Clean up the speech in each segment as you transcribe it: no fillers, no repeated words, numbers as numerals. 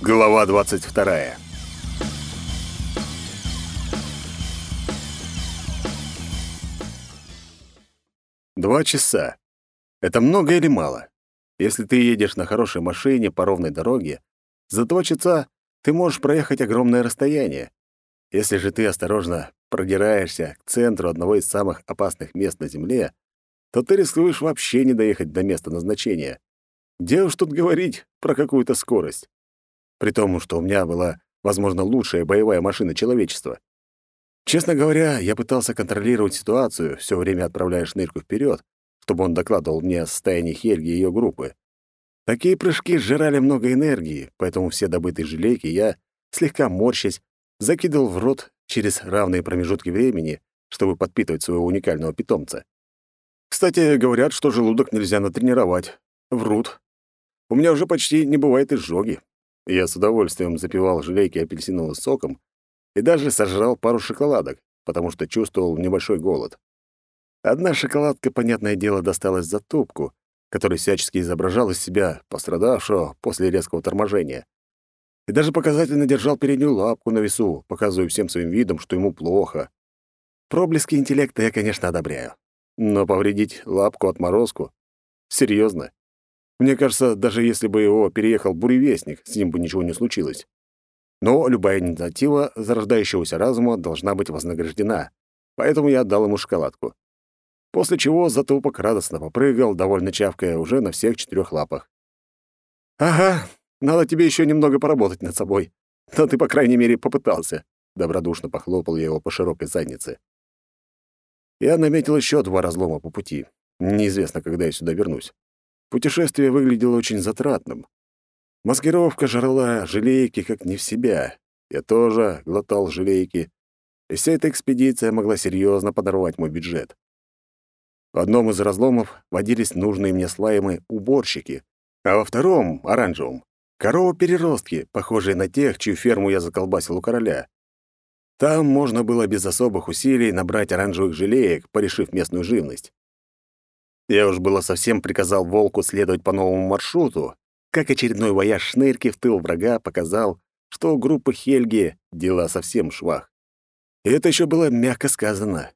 Глава 22. 2 часа. Это много или мало? Если ты едешь на хорошей машине по ровной дороге, за 2 часа ты можешь проехать огромное расстояние. Если же ты осторожно продираешься к центру одного из самых опасных мест на Земле, то ты рискуешь вообще не доехать до места назначения. Где уж тут говорить про какую-то скорость? При том, что у меня была, возможно, лучшая боевая машина человечества. Честно говоря, я пытался контролировать ситуацию, все время отправляя шнырьку вперед, чтобы он докладывал мне о состоянии Хельги и ее группы. Такие прыжки сжирали много энергии, поэтому все добытые желейки я, слегка морщась, закидывал в рот через равные промежутки времени, чтобы подпитывать своего уникального питомца. Кстати, говорят, что желудок нельзя натренировать. Врут. У меня уже почти не бывает изжоги. Я с удовольствием запивал желейки апельсиновым соком и даже сожрал пару шоколадок, потому что чувствовал небольшой голод. Одна шоколадка, понятное дело, досталась за Тупку, который всячески изображал из себя пострадавшего после резкого торможения. И даже показательно держал переднюю лапку на весу, показывая всем своим видом, что ему плохо. Проблески интеллекта я, конечно, одобряю. Но повредить лапку-отморозку? Серьезно? Мне кажется, даже если бы его переехал буревестник, с ним бы ничего не случилось. Но любая инициатива зарождающегося разума должна быть вознаграждена, поэтому я отдал ему шоколадку. После чего Затупок радостно попрыгал, довольно чавкая уже на всех 4 лапах. «Ага, надо тебе еще немного поработать над собой. Но ты, по крайней мере, попытался», — добродушно похлопал я его по широкой заднице. Я наметил еще 2 разлома по пути. Неизвестно, когда я сюда вернусь. Путешествие выглядело очень затратным. Маскировка жрала желейки как не в себя. Я тоже глотал желейки. И вся эта экспедиция могла серьезно подорвать мой бюджет. В одном из разломов водились нужные мне слаймы-уборщики, а во втором, оранжевом, коровы-переростки, похожие на тех, чью ферму я заколбасил у короля. Там можно было без особых усилий набрать оранжевых желеек, порешив местную живность. Я уж было совсем приказал волку следовать по новому маршруту, как очередной вояж шнырки в тыл врага показал, что у группы Хельги дела совсем в швах. И это еще было мягко сказано.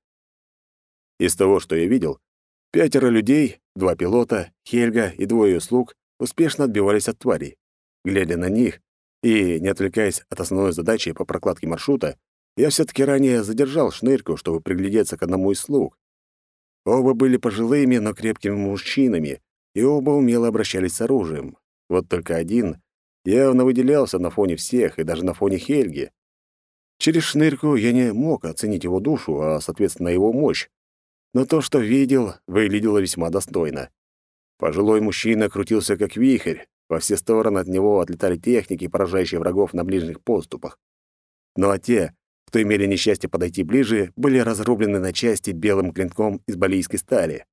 Из того, что я видел, 5 людей, 2 пилота, Хельга и 2 ее слуг успешно отбивались от тварей. Глядя на них и не отвлекаясь от основной задачи по прокладке маршрута, я все-таки ранее задержал шнырку, чтобы приглядеться к одному из слуг. Оба были пожилыми, но крепкими мужчинами, и оба умело обращались с оружием. Вот только один явно выделялся на фоне всех и даже на фоне Хельги. Через шнырку я не мог оценить его душу, а, соответственно, его мощь. Но то, что видел, выглядело весьма достойно. Пожилой мужчина крутился как вихрь, во все стороны от него отлетали техники, поражающие врагов на ближних подступах. Ну а те, кто имели несчастье подойти ближе, были разрублены на части белым клинком из балийской стали.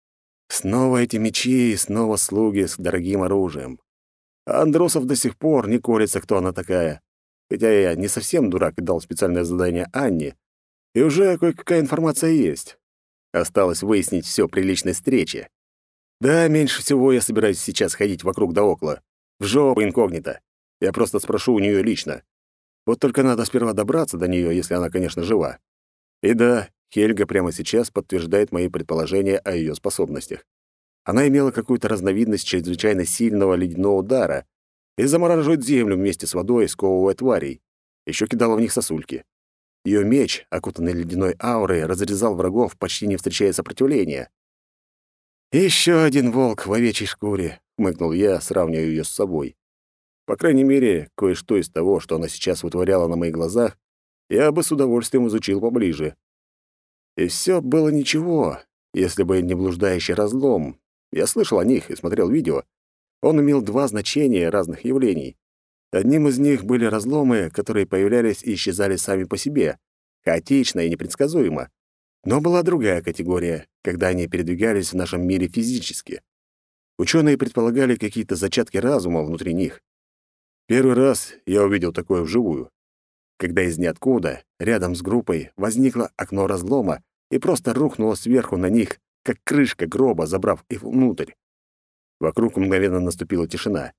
Снова эти мечи и снова слуги с дорогим оружием. А Андросов до сих пор не колется, кто она такая. Хотя я не совсем дурак и дал специальное задание Анне, и уже кое-какая информация есть. Осталось выяснить все при личной встрече. Да, меньше всего я собираюсь сейчас ходить вокруг да около. В жопу инкогнито. Я просто спрошу у нее лично. Вот только надо сперва добраться до нее, если она, конечно, жива. И да, Хельга прямо сейчас подтверждает мои предположения о ее способностях. Она имела какую-то разновидность чрезвычайно сильного ледяного удара и замораживает землю вместе с водой, сковывая тварей. Еще кидала в них сосульки. Ее меч, окутанный ледяной аурой, разрезал врагов, почти не встречая сопротивления. «Еще один волк в овечьей шкуре», — хмыкнул я, сравнивая ее с собой. По крайней мере, кое-что из того, что она сейчас вытворяла на моих глазах, я бы с удовольствием изучил поближе. И все было ничего, если бы не блуждающий разлом. Я слышал о них и смотрел видео. Он имел 2 значения разных явлений. Одним из них были разломы, которые появлялись и исчезали сами по себе, хаотично и непредсказуемо. Но была другая категория, когда они передвигались в нашем мире физически. Ученые предполагали какие-то зачатки разума внутри них. Первый раз я увидел такое вживую, когда из ниоткуда, рядом с группой, возникло окно разлома и просто рухнуло сверху на них, как крышка гроба, забрав их внутрь. Вокруг мгновенно наступила тишина.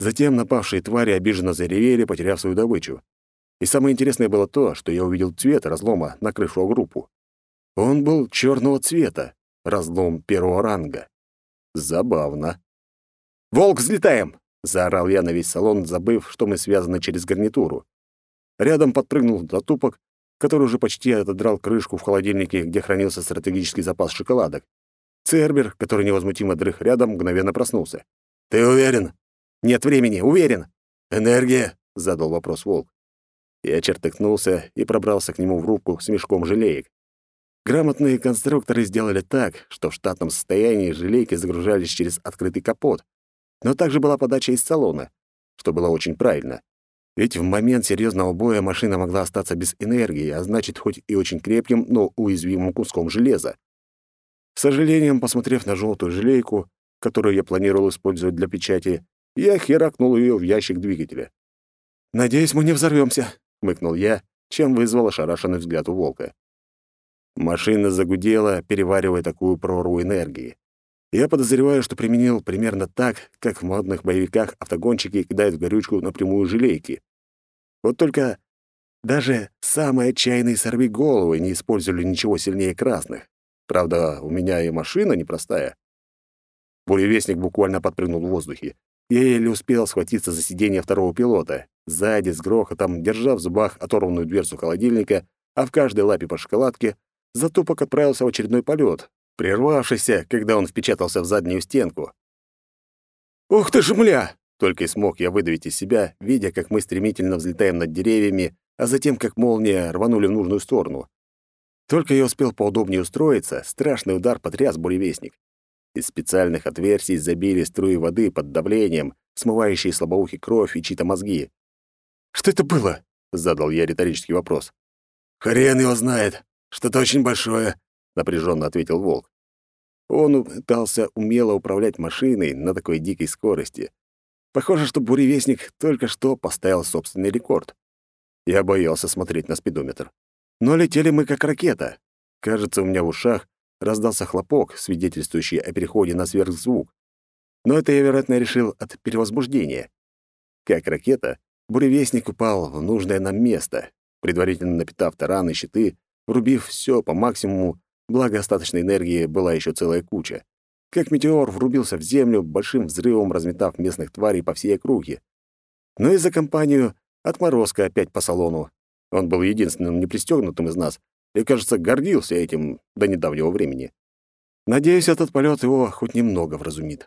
Затем напавшие твари обиженно заревели, потеряв свою добычу. И самое интересное было то, что я увидел цвет разлома, накрывшего группу. Он был черного цвета, разлом первого ранга. Забавно. «Волк, взлетаем!» — заорал я на весь салон, забыв, что мы связаны через гарнитуру. Рядом подпрыгнул затупок, который уже почти отодрал крышку в холодильнике, где хранился стратегический запас шоколадок. Цербер, который невозмутимо дрых рядом, мгновенно проснулся. «Ты уверен?» «Нет времени, уверен!» «Энергия?» — задал вопрос волк. Я чертыхнулся и пробрался к нему в рубку с мешком желеек. Грамотные конструкторы сделали так, что в штатном состоянии желейки загружались через открытый капот, но также была подача из салона, что было очень правильно. Ведь в момент серьезного боя машина могла остаться без энергии, а значит, хоть и очень крепким, но уязвимым куском железа. С сожалением, посмотрев на желтую желейку, которую я планировал использовать для печати, я херакнул ее в ящик двигателя. «Надеюсь, мы не взорвемся», — хмыкнул я, чем вызвал ошарашенный взгляд у волка. Машина загудела, переваривая такую прорву энергии. Я подозреваю, что применил примерно так, как в модных боевиках автогонщики кидают в горючку напрямую желейки. Вот только даже самые отчаянные сорвиголовы не использовали ничего сильнее красных. Правда, у меня и машина непростая. Буревестник буквально подпрыгнул в воздухе. Я еле успел схватиться за сиденье второго пилота. Сзади, с грохотом, держа в зубах оторванную дверцу холодильника, а в каждой лапе по шоколадке, затупок отправился в очередной полет, прервавшийся, когда он впечатался в заднюю стенку. «Ух ты ж, мля!» — только и смог я выдавить из себя, видя, как мы стремительно взлетаем над деревьями, а затем, как молния, рванули в нужную сторону. Только я успел поудобнее устроиться, страшный удар потряс буревестник. Из специальных отверстий забили струи воды под давлением, смывающие слабоухий кровь и чьи-то мозги. «Что это было?» — задал я риторический вопрос. «Хрен его знает. Что-то очень большое», — напряженно ответил волк. Он пытался умело управлять машиной на такой дикой скорости. Похоже, что буревестник только что поставил собственный рекорд. Я боялся смотреть на спидометр. Но летели мы как ракета. Кажется, у меня в ушах раздался хлопок, свидетельствующий о переходе на сверхзвук. Но это я, вероятно, решил от перевозбуждения. Как ракета, буревестник упал в нужное нам место, предварительно напитав таран и щиты, врубив все по максимуму, благо остаточной энергии была еще целая куча. Как метеор врубился в землю, большим взрывом разметав местных тварей по всей округе. Но и за компанию отморозка опять по салону. Он был единственным непристегнутым из нас и, кажется, гордился этим до недавнего времени. Надеюсь, этот полет его хоть немного вразумит.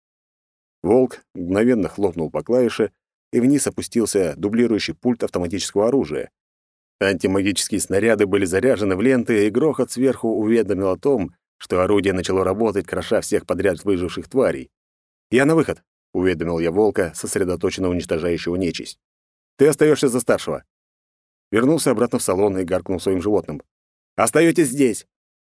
Волк мгновенно хлопнул по клавише, и вниз опустился дублирующий пульт автоматического оружия. Антимагические снаряды были заряжены в ленты, и грохот сверху уведомил о том, что орудие начало работать, кроша всех подряд выживших тварей. «Я на выход», — уведомил я волка, сосредоточенно уничтожающего нечисть. «Ты остаешься за старшего». Вернулся обратно в салон и гаркнул своим животным. «Остаетесь здесь!»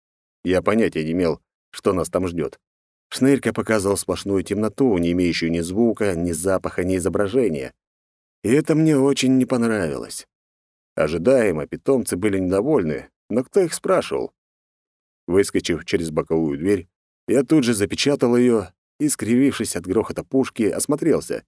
Я понятия не имел, что нас там ждет. Шнырька показывал сплошную темноту, не имеющую ни звука, ни запаха, ни изображения. И это мне очень не понравилось. Ожидаемо, питомцы были недовольны, но кто их спрашивал? Выскочив через боковую дверь, я тут же запечатал ее и, скривившись от грохота пушки, осмотрелся.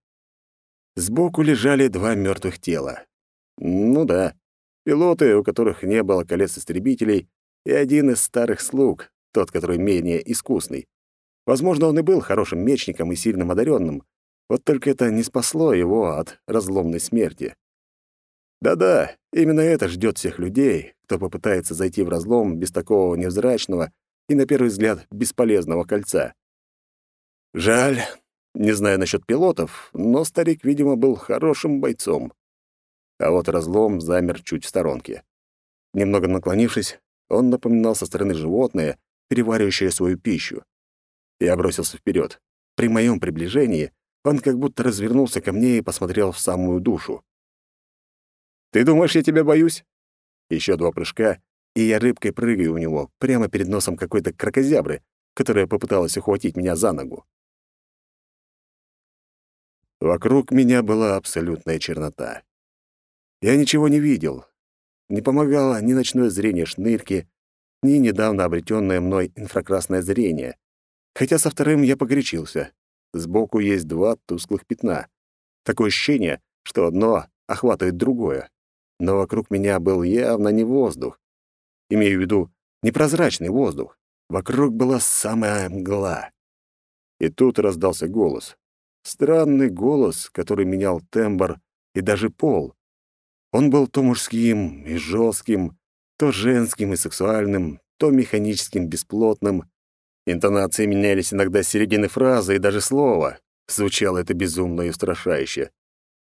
Сбоку лежали два мертвых тела. Ну да, пилоты, у которых не было колец-истребителей, и один из старых слуг, тот, который менее искусный. Возможно, он и был хорошим мечником и сильным одаренным, вот только это не спасло его от разломной смерти. Да-да, именно это ждет всех людей, кто попытается зайти в разлом без такого невзрачного и, на первый взгляд, бесполезного кольца. Жаль, не знаю насчет пилотов, но старик, видимо, был хорошим бойцом. А вот разлом замер чуть в сторонке. Немного наклонившись, он напоминал со стороны животное, переваривающее свою пищу. Я бросился вперед. При моем приближении он как будто развернулся ко мне и посмотрел в самую душу. «Ты думаешь, я тебя боюсь?» Еще два прыжка, и я рыбкой прыгаю у него, прямо перед носом какой-то кракозябры, которая попыталась ухватить меня за ногу. Вокруг меня была абсолютная чернота. Я ничего не видел. Не помогало ни ночное зрение шнырки, ни недавно обретенное мной инфракрасное зрение. Хотя со вторым я погорячился. Сбоку есть два тусклых пятна. Такое ощущение, что одно охватывает другое. Но вокруг меня был явно не воздух. Имею в виду непрозрачный воздух. Вокруг была самая мгла. И тут раздался голос. Странный голос, который менял тембр и даже пол. Он был то мужским и жестким, то женским и сексуальным, то механическим, бесплотным. Интонации менялись иногда с середины фразы и даже слова. Звучало это безумно и устрашающе.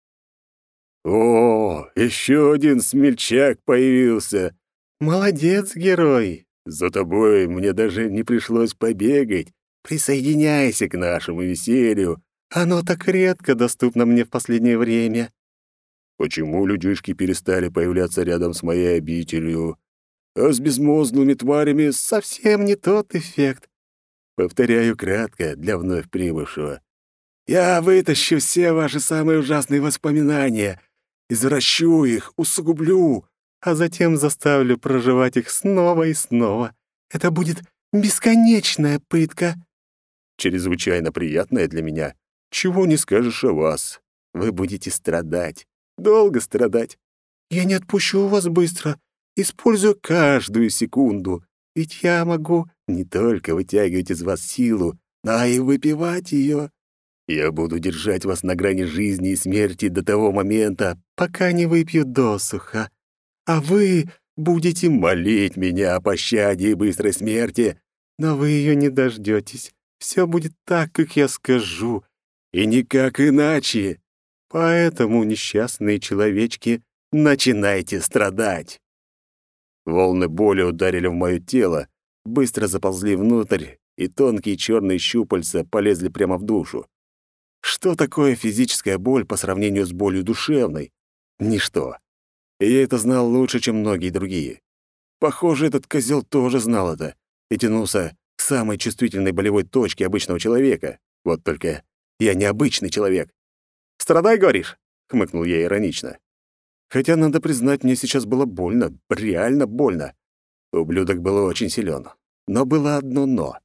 «О, еще один смельчак появился! Молодец, герой! За тобой мне даже не пришлось побегать. Присоединяйся к нашему веселью. Оно так редко доступно мне в последнее время». Почему людишки перестали появляться рядом с моей обителью? А с безмозглыми тварями совсем не тот эффект. Повторяю кратко для вновь прибывшего. Я вытащу все ваши самые ужасные воспоминания, извращу их, усугублю, а затем заставлю проживать их снова и снова. Это будет бесконечная пытка. Чрезвычайно приятная для меня. Чего не скажешь о вас. Вы будете страдать. Долго страдать. Я не отпущу вас быстро. Использую каждую секунду. Ведь я могу не только вытягивать из вас силу, но и выпивать ее. Я буду держать вас на грани жизни и смерти до того момента, пока не выпью досуха. А вы будете молить меня о пощаде и быстрой смерти, но вы ее не дождетесь. Все будет так, как я скажу, и никак иначе. Поэтому, несчастные человечки, начинайте страдать. Волны боли ударили в моё тело, быстро заползли внутрь, и тонкие черные щупальца полезли прямо в душу. Что такое физическая боль по сравнению с болью душевной? Ничто. И я это знал лучше, чем многие другие. Похоже, этот козел тоже знал это и тянулся к самой чувствительной болевой точке обычного человека. Вот только я не обычный человек. «Страдай, говоришь?» — хмыкнул я иронично. Хотя, надо признать, мне сейчас было больно, реально больно. Ублюдок был очень силен. Но было одно «но».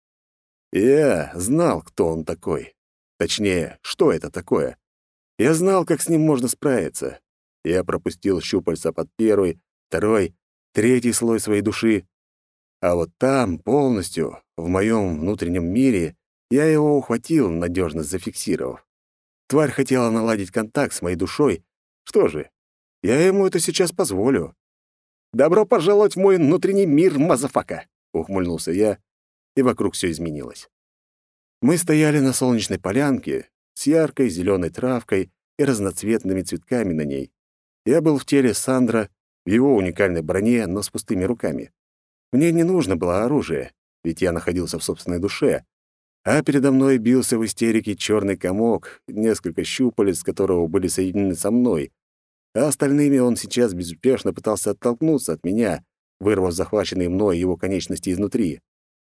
Я знал, кто он такой. Точнее, что это такое. Я знал, как с ним можно справиться. Я пропустил щупальца под первый, второй, третий слой своей души. А вот там, полностью, в моем внутреннем мире, я его ухватил, надежно зафиксировав. Тварь хотела наладить контакт с моей душой. Что же, я ему это сейчас позволю. «Добро пожаловать в мой внутренний мир, мазафака!» — ухмыльнулся я, и вокруг все изменилось. Мы стояли на солнечной полянке с яркой зеленой травкой и разноцветными цветками на ней. Я был в теле Сандра, в его уникальной броне, но с пустыми руками. Мне не нужно было оружие, ведь я находился в собственной душе, а передо мной бился в истерике черный комок, несколько щупалец которого были соединены со мной, а остальными он сейчас безуспешно пытался оттолкнуться от меня, вырвав захваченные мной его конечности изнутри.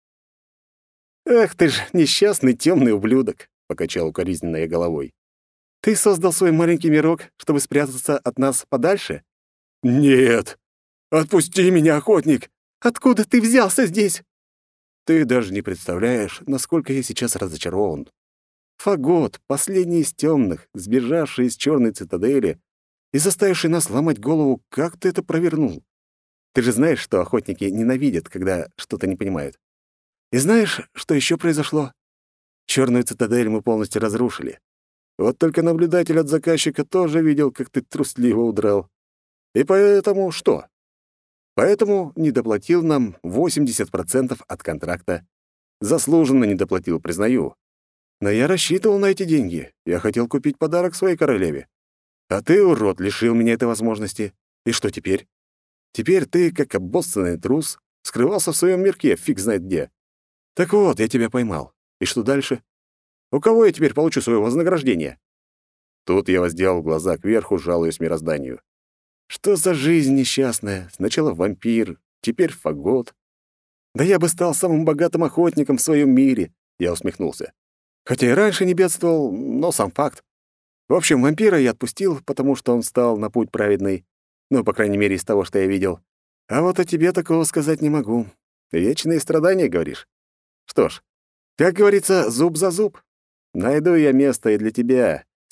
«Эх ты ж, несчастный темный ублюдок!» — покачал укоризненно я головой. «Ты создал свой маленький мирок, чтобы спрятаться от нас подальше?» «Нет! Отпусти меня, охотник! Откуда ты взялся здесь?» «Ты даже не представляешь, насколько я сейчас разочарован. Фагот, последний из темных, сбежавший из черной цитадели и заставивший нас ломать голову, как ты это провернул? Ты же знаешь, что охотники ненавидят, когда что-то не понимают. И знаешь, что еще произошло? Черную цитадель мы полностью разрушили. Вот только наблюдатель от заказчика тоже видел, как ты трусливо удрал. И поэтому что? Поэтому недоплатил нам 80% от контракта. Заслуженно недоплатил, признаю. Но я рассчитывал на эти деньги. Я хотел купить подарок своей королеве. А ты, урод, лишил меня этой возможности. И что теперь? Теперь ты, как обоссанный трус, скрывался в своем мирке, фиг знает где. Так вот, я тебя поймал. И что дальше? У кого я теперь получу свое вознаграждение?» Тут я воздел глаза кверху, жалуясь мирозданию. Что за жизнь несчастная? Сначала вампир, теперь фагот. Да я бы стал самым богатым охотником в своем мире, я усмехнулся. Хотя и раньше не бедствовал, но сам факт. В общем, вампира я отпустил, потому что он стал на путь праведный. Ну, по крайней мере, из того, что я видел. А вот о тебе такого сказать не могу. Вечные страдания, говоришь? Что ж, как говорится, зуб за зуб. Найду я место и для тебя,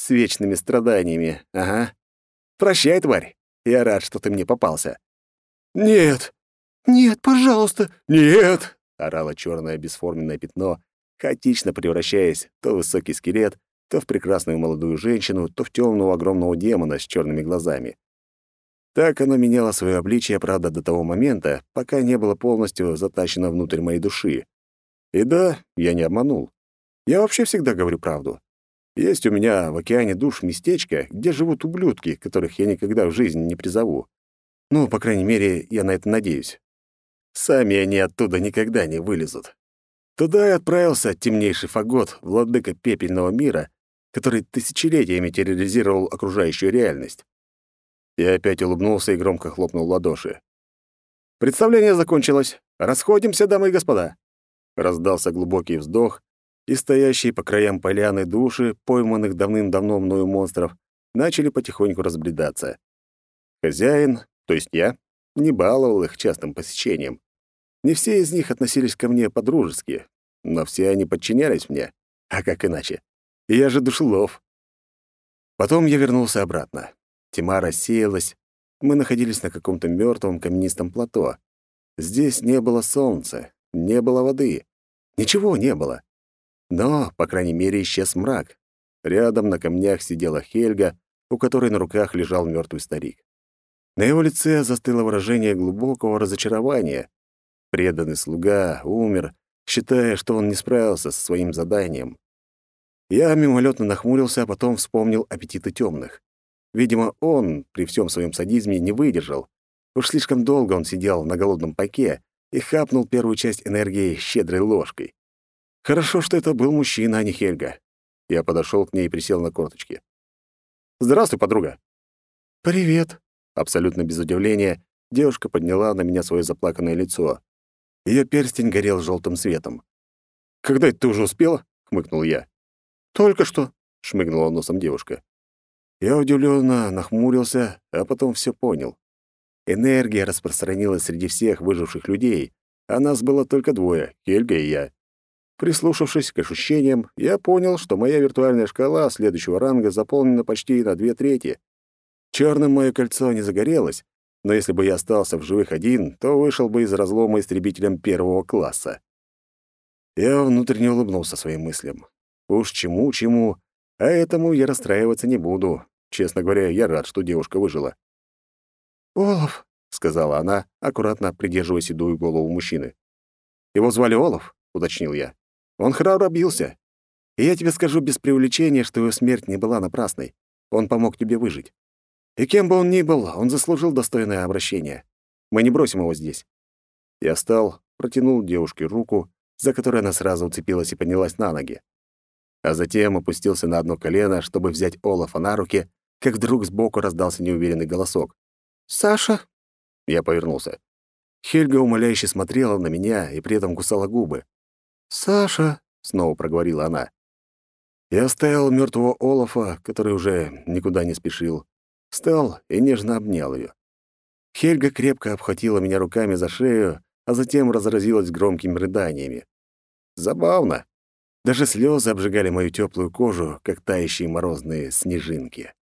с вечными страданиями. Ага. Прощай, тварь. Я рад, что ты мне попался. Нет. Нет, пожалуйста. Нет, орало черное бесформенное пятно, хаотично превращаясь то в высокий скелет, то в прекрасную молодую женщину, то в темного огромного демона с черными глазами. Так оно меняло свое обличие, правда, до того момента, пока не было полностью затащено внутрь моей души. И да, я не обманул. Я вообще всегда говорю правду. Есть у меня в океане душ местечко, где живут ублюдки, которых я никогда в жизни не призову. Ну, по крайней мере, я на это надеюсь. Сами они оттуда никогда не вылезут. Туда и отправился темнейший Фагот, владыка пепельного мира, который тысячелетиями терроризировал окружающую реальность. Я опять улыбнулся и громко хлопнул в ладоши. «Представление закончилось. Расходимся, дамы и господа!» Раздался глубокий вздох, и стоящие по краям поляны души, пойманных давным-давно мною монстров, начали потихоньку разбредаться. Хозяин, то есть я, не баловал их частым посещением. Не все из них относились ко мне по-дружески, но все они подчинялись мне. А как иначе? Я же душелов. Потом я вернулся обратно. Тьма рассеялась. Мы находились на каком-то мертвом каменистом плато. Здесь не было солнца, не было воды. Ничего не было. Но, по крайней мере, исчез мрак. Рядом на камнях сидела Хельга, у которой на руках лежал мертвый старик. На его лице застыло выражение глубокого разочарования. Преданный слуга умер, считая, что он не справился со своим заданием. Я мимолетно нахмурился, а потом вспомнил аппетиты темных. Видимо, он при всем своем садизме не выдержал. Уж слишком долго он сидел на голодном пайке и хапнул первую часть энергии щедрой ложкой. Хорошо, что это был мужчина, а не Хельга. Я подошел к ней и присел на корточки. «Здравствуй, подруга». «Привет». Абсолютно без удивления девушка подняла на меня свое заплаканное лицо. Ее перстень горел желтым светом. «Когда это ты уже успела?» — хмыкнул я. «Только что», — шмыгнула носом девушка. Я удивленно нахмурился, а потом все понял. Энергия распространилась среди всех выживших людей, а нас было только двое — Хельга и я. Прислушавшись к ощущениям, я понял, что моя виртуальная шкала следующего ранга заполнена почти на 2/3. Черным мое кольцо не загорелось, но если бы я остался в живых один, то вышел бы из разлома истребителем 1 класса. Я внутренне улыбнулся своим мыслям. Уж чему-чему, а этому я расстраиваться не буду. Честно говоря, я рад, что девушка выжила. «Олаф», — сказала она, аккуратно придерживая седую голову мужчины. «Его звали Олаф?» — уточнил я. «Он храбро бился. И я тебе скажу без преувеличения, что его смерть не была напрасной. Он помог тебе выжить. И кем бы он ни был, он заслужил достойное обращение. Мы не бросим его здесь». Я встал, протянул девушке руку, за которой она сразу уцепилась и поднялась на ноги. А затем опустился на одно колено, чтобы взять Олафа на руки, как вдруг сбоку раздался неуверенный голосок. «Саша?» Я повернулся. Хельга умоляюще смотрела на меня и при этом кусала губы. «Саша!» — снова проговорила она. Я оставил мертвого Олафа, который уже никуда не спешил, встал и нежно обнял ее. Хельга крепко обхватила меня руками за шею, а затем разразилась громкими рыданиями. Забавно. Даже слезы обжигали мою теплую кожу, как тающие морозные снежинки.